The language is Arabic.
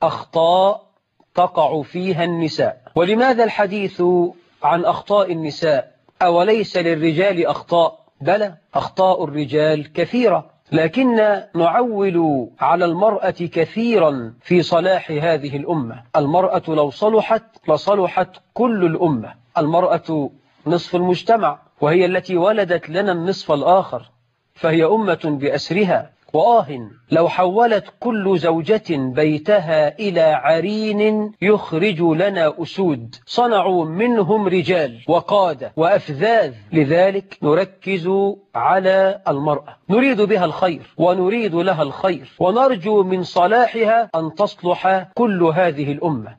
أخطاء تقع فيها النساء. ولماذا الحديث عن أخطاء النساء؟ أوليس للرجال أخطاء؟ بلى، أخطاء الرجال كثيرة، لكن نعول على المرأة كثيرا في صلاح هذه الأمة. المرأة لو صلحت لصلحت كل الأمة. المرأة نصف المجتمع، وهي التي ولدت لنا النصف الآخر، فهي أمة بأسرها. لو حولت كل زوجة بيتها إلى عرين يخرج لنا أسود، صنعوا منهم رجال وقادة وأفذاذ. لذلك نركز على المرأة، نريد بها الخير ونريد لها الخير، ونرجو من صلاحها أن تصلح كل هذه الأمة.